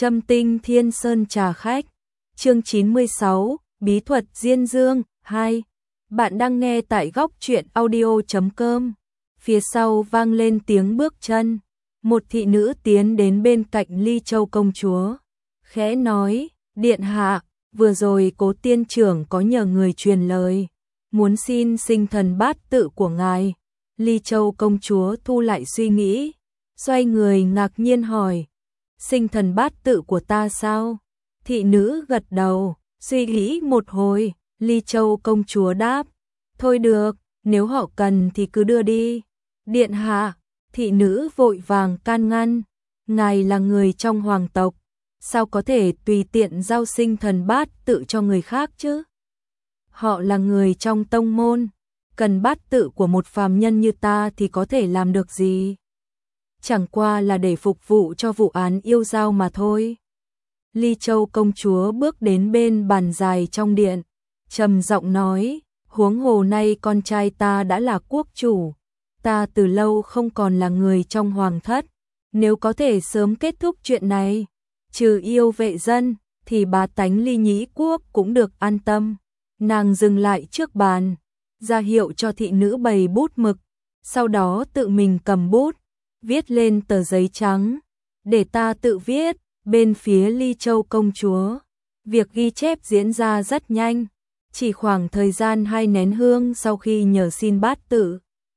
Châm tinh Thiên Sơn trà khách. Chương 96, Bí thuật Diên Dương 2. Bạn đang nghe tại góc truyện audio.com. Phía sau vang lên tiếng bước chân. Một thị nữ tiến đến bên cạnh Ly Châu công chúa, khẽ nói: "Điện hạ, vừa rồi Cố tiên trưởng có nhờ người truyền lời, muốn xin sinh thần bát tự của ngài." Ly Châu công chúa thu lại suy nghĩ, xoay người ngạc nhiên hỏi: "Sinh thần bát tự của ta sao?" Thị nữ gật đầu, suy nghĩ một hồi, Ly Châu công chúa đáp: "Thôi được, nếu họ cần thì cứ đưa đi." "Điện hạ," thị nữ vội vàng can ngăn, "ngài là người trong hoàng tộc, sao có thể tùy tiện giao sinh thần bát tự cho người khác chứ? Họ là người trong tông môn, cần bát tự của một phàm nhân như ta thì có thể làm được gì? Chẳng qua là để phục vụ cho vụ án yêu dao mà thôi." Ly Châu công chúa bước đến bên bàn dài trong điện, trầm giọng nói: "Huống hồ nay con trai ta đã là quốc chủ, ta từ lâu không còn là người trong hoàng thất, nếu có thể sớm kết thúc chuyện này, trừ yêu vệ dân, thì bá tánh Ly Nhĩ quốc cũng được an tâm." Nàng dừng lại trước bàn, ra hiệu cho thị nữ bày bút mực, sau đó tự mình cầm bút, viết lên tờ giấy trắng: "Để ta tự viết." Bên phía Ly Châu công chúa, việc ghi chép diễn ra rất nhanh, chỉ khoảng thời gian 2 nén hương sau khi nhờ xin bát tự,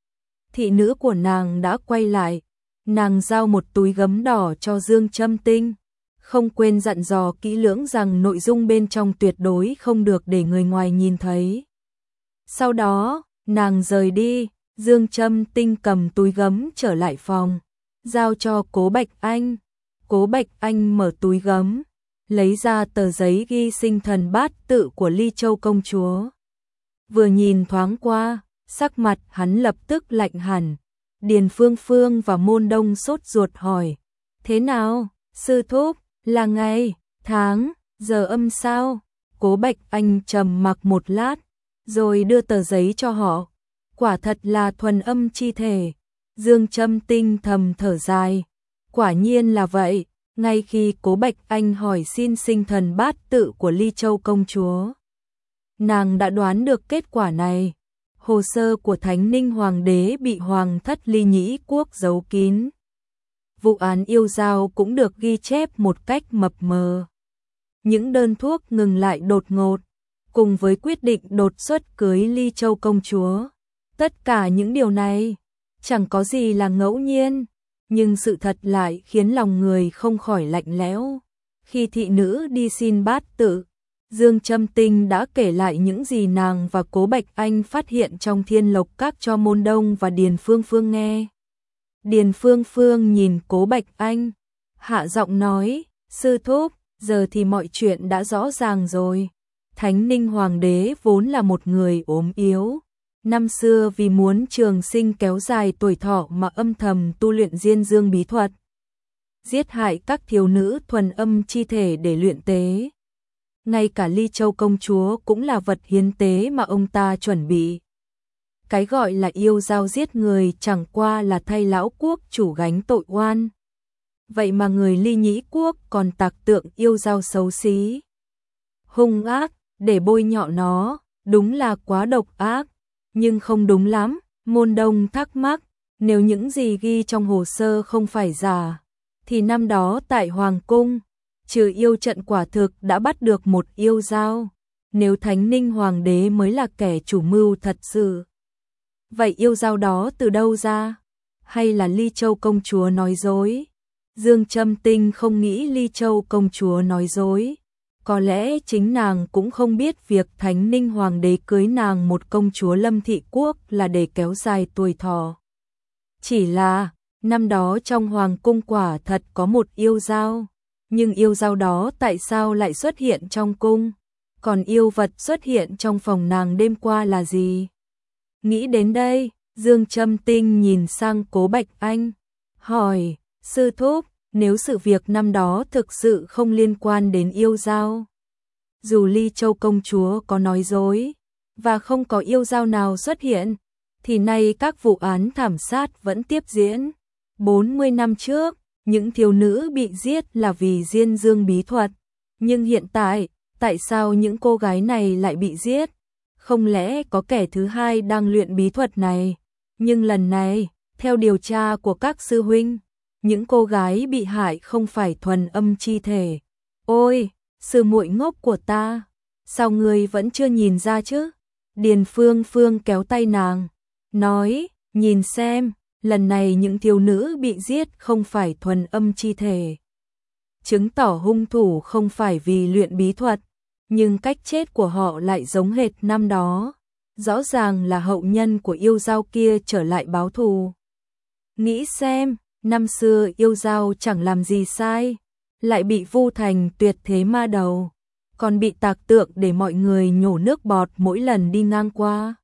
thị nữ của nàng đã quay lại, nàng giao một túi gấm đỏ cho Dương Châm Tinh, không quên dặn dò kỹ lưỡng rằng nội dung bên trong tuyệt đối không được để người ngoài nhìn thấy. Sau đó, nàng rời đi, Dương Châm Tinh cầm túi gấm trở lại phòng, giao cho Cố Bạch Anh. Cố Bạch Anh mở túi gấm, lấy ra tờ giấy ghi sinh thần bát tự của Ly Châu công chúa. Vừa nhìn thoáng qua, sắc mặt hắn lập tức lạnh hẳn. Điền Phương Phương và Môn Đông sốt ruột hỏi: "Thế nào, sư thúc, là ngày, tháng, giờ âm sao?" Cố Bạch Anh trầm mặc một lát, rồi đưa tờ giấy cho họ. Quả thật là thuần âm chi thể. Dương Châm Tinh thầm thở dài. Quả nhiên là vậy, ngay khi Cố Bạch Anh hỏi xin sinh thần bát tự của Ly Châu công chúa, nàng đã đoán được kết quả này. Hồ sơ của Thánh Ninh Hoàng đế bị Hoàng thất Ly Nhĩ quốc giấu kín. Vụ án yêu dao cũng được ghi chép một cách mập mờ. Những đơn thuốc ngừng lại đột ngột, cùng với quyết định đột xuất cưới Ly Châu công chúa. Tất cả những điều này, chẳng có gì là ngẫu nhiên. Nhưng sự thật lại khiến lòng người không khỏi lạnh lẽo. Khi thị nữ đi xin bát tự, Dương Châm Tinh đã kể lại những gì nàng và Cố Bạch Anh phát hiện trong Thiên Lộc Các cho Môn Đông và Điền Phương Phương nghe. Điền Phương Phương nhìn Cố Bạch Anh, hạ giọng nói: "Sư thúc, giờ thì mọi chuyện đã rõ ràng rồi. Thánh Ninh Hoàng đế vốn là một người ốm yếu. Năm xưa vì muốn trường sinh kéo dài tuổi thọ mà âm thầm tu luyện Diên Dương bí thuật, giết hại các thiếu nữ thuần âm chi thể để luyện tế. Ngay cả Ly Châu công chúa cũng là vật hiến tế mà ông ta chuẩn bị. Cái gọi là yêu dao giết người chẳng qua là thay lão quốc chủ gánh tội oan. Vậy mà người Ly Nhĩ quốc còn tạc tượng yêu dao xấu xí, hung ác, để bôi nhọ nó, đúng là quá độc ác." "Nhưng không đúng lắm." Môn Đông thắc mắc, "Nếu những gì ghi trong hồ sơ không phải giả, thì năm đó tại Hoàng cung, trừ yêu trận quả thực đã bắt được một yêu dao. Nếu Thánh Ninh Hoàng đế mới là kẻ chủ mưu thật sự, vậy yêu dao đó từ đâu ra? Hay là Ly Châu công chúa nói dối?" Dương Châm Tinh không nghĩ Ly Châu công chúa nói dối. Có lẽ chính nàng cũng không biết việc Thánh Ninh Hoàng đế cưới nàng một công chúa Lâm Thị Quốc là để kéo dài tuổi thọ. Chỉ là, năm đó trong Hoàng cung quả thật có một yêu dao, nhưng yêu dao đó tại sao lại xuất hiện trong cung? Còn yêu vật xuất hiện trong phòng nàng đêm qua là gì? Nghĩ đến đây, Dương Châm Tinh nhìn sang Cố Bạch Anh, hỏi: "Sư thúc, nếu sự việc năm đó thực sự không liên quan đến yêu dao, dù Ly Châu công chúa có nói dối và không có yêu dao nào xuất hiện, thì nay các vụ án thảm sát vẫn tiếp diễn. 40 năm trước, những thiếu nữ bị giết là vì Diên Dương bí thuật. Nhưng hiện tại, tại sao những cô gái này lại bị giết? Không lẽ có kẻ thứ hai đang luyện bí thuật này? Nhưng lần này, theo điều tra của các sư huynh, những cô gái bị hại không phải thuần âm chi thể. Ôi, sư muội ngốc của ta, sao ngươi vẫn chưa nhìn ra chứ? Điền Phương Phương kéo tay nàng, nói, nhìn xem, lần này những thiếu nữ bị giết không phải thuần âm chi thể. Chứng tỏ hung thủ không phải vì luyện bí thuật, nhưng cách chết của họ lại giống hệt năm đó. Rõ ràng là hậu nhân của yêu dao kia trở lại báo thù. Nghĩ xem, năm xưa yêu dao chẳng làm gì sai, lại bị vu thành tuyệt thế ma đầu, còn bị tạc tượng để mọi người nhổ nước bọt mỗi lần đi ngang qua.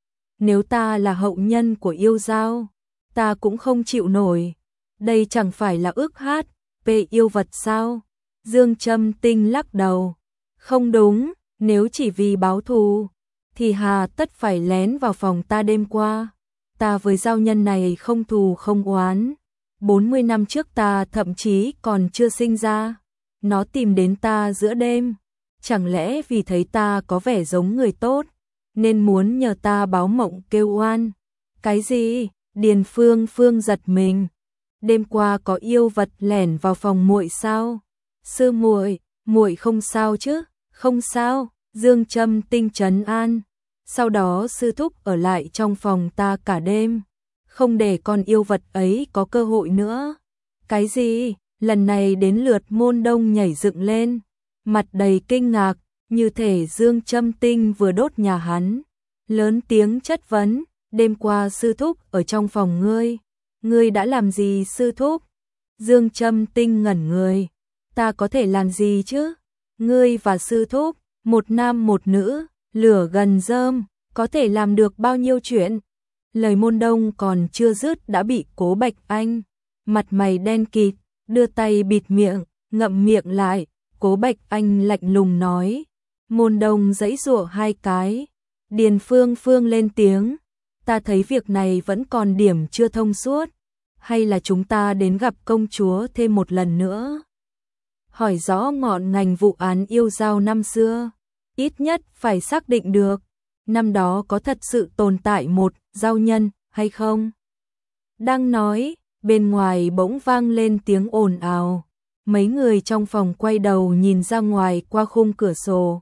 Nếu ta là hậu nhân của yêu dao, ta cũng không chịu nổi. Đây chẳng phải là ước hát về yêu vật sao? Dương Châm Tinh lắc đầu. Không đúng, nếu chỉ vì báo thù, thì hà tất phải lén vào phòng ta đêm qua. Ta với giao nhân này không thù không oán. 40 năm trước ta thậm chí còn chưa sinh ra. Nó tìm đến ta giữa đêm. Chẳng lẽ vì thấy ta có vẻ giống người tốt, nên muốn nhờ ta báo mộng kêu oan? Cái gì? Điền Phương Phương giật mình. Đêm qua có yêu vật lẻn vào phòng muội sao? Sư muội, muội không sao chứ? Không sao, Dương Châm Tinh trấn an. Sau đó sư thúc ở lại trong phòng ta cả đêm, không để con yêu vật ấy có cơ hội nữa. Cái gì? Lần này đến lượt Môn Đông nhảy dựng lên, mặt đầy kinh ngạc, như thể Dương Châm Tinh vừa đốt nhà hắn. Lớn tiếng chất vấn, đêm qua sư thúc ở trong phòng ngươi đã làm gì sư thúc? Dương Châm Tinh ngẩn người, ta có thể làm gì chứ? Ngươi và sư thúc, một nam một nữ, lửa gần rơm, có thể làm được bao nhiêu chuyện? Lời Môn Đông còn chưa dứt đã bị Cố Bạch Anh, mặt mày đen kịt, đưa tay bịt miệng, ngậm miệng lại. Cố Bạch Anh lạnh lùng nói. Môn Đông giãy giụa hai cái. Điền Phương Phương lên tiếng, ta thấy việc này vẫn còn điểm chưa thông suốt. Hay là chúng ta đến gặp công chúa thêm một lần nữa, hỏi rõ ngọn ngành vụ án yêu dao năm xưa. Ít nhất phải xác định được năm đó có thật sự tồn tại một giao nhân hay không. Đang nói, bên ngoài bỗng vang lên tiếng ồn ào. Mấy người trong phòng quay đầu nhìn ra ngoài qua khung cửa sổ.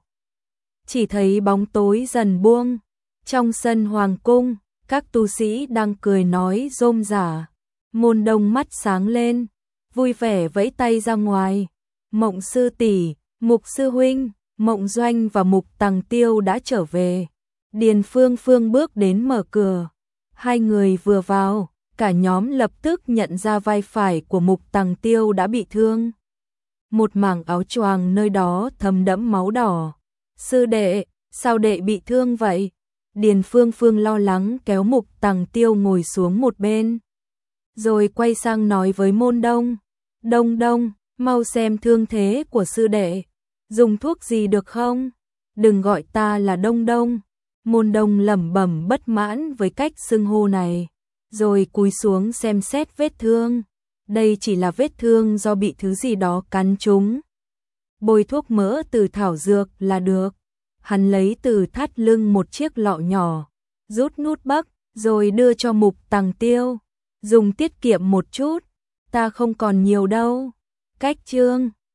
Chỉ thấy bóng tối dần buông. Trong sân hoàng cung, các tu sĩ đang cười nói rôm rả. Môn Đông mắt sáng lên, vui vẻ vẫy tay ra ngoài. Mộng sư tỷ, Mục sư huynh, Mộng Doanh và Mục Tằng Tiêu đã trở về. Điền Phương Phương bước đến mở cửa. Hai người vừa vào, cả nhóm lập tức nhận ra vai phải của Mục Tằng Tiêu đã bị thương. Một mảng áo choàng nơi đó thấm đẫm máu đỏ. Sư đệ, sao đệ bị thương vậy? Điền Phương Phương lo lắng kéo Mục Tằng Tiêu ngồi xuống một bên. Rồi quay sang nói với Môn Đông. Đông Đông, mau xem thương thế của sư đệ. Dùng thuốc gì được không? Đừng gọi ta là Đông Đông. Môn Đông lẩm bẩm bất mãn với cách xưng hô này. Rồi cúi xuống xem xét vết thương. Đây chỉ là vết thương do bị thứ gì đó cắn trúng. Bôi thuốc mỡ từ thảo dược là được. Hắn lấy từ thắt lưng một chiếc lọ nhỏ, rút nút bắc, rồi đưa cho Mục Tằng Tiêu. Dùng tiết kiệm một chút, ta không còn nhiều đâu. Cách chương